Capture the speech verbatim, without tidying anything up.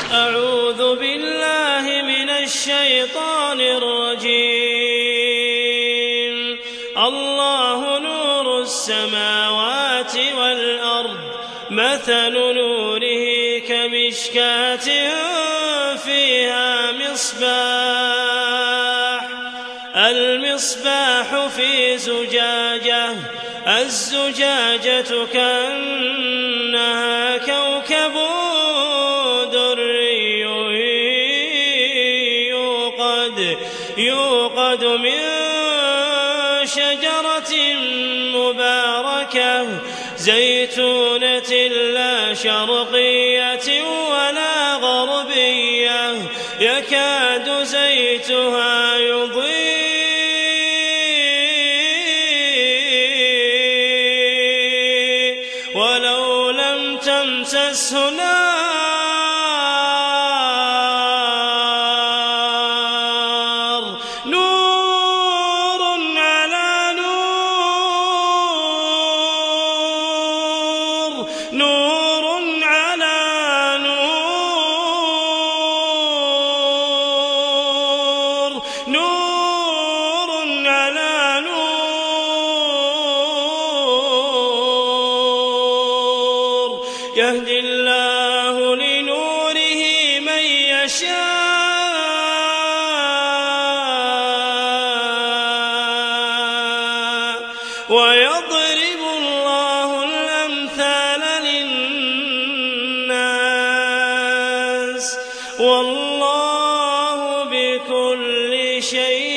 أعوذ بالله من الشيطان الرجيم. الله نور السماوات والأرض، مثل نوره كمشكاة فيها مصباح، المصباح في زجاجة، الزجاجة كأنها كوكب دري يوقد, يوقد من شجرة مباركة زيتونة لا شرقية ولا غربية، يكاد زيتها يضيء ولو لم تمسسه نار، نور على نور، نور على نور، نور على نور، يهدي الله لنوره من يشاء، ويضرب الله الأمثال للناس، والله بكل شيء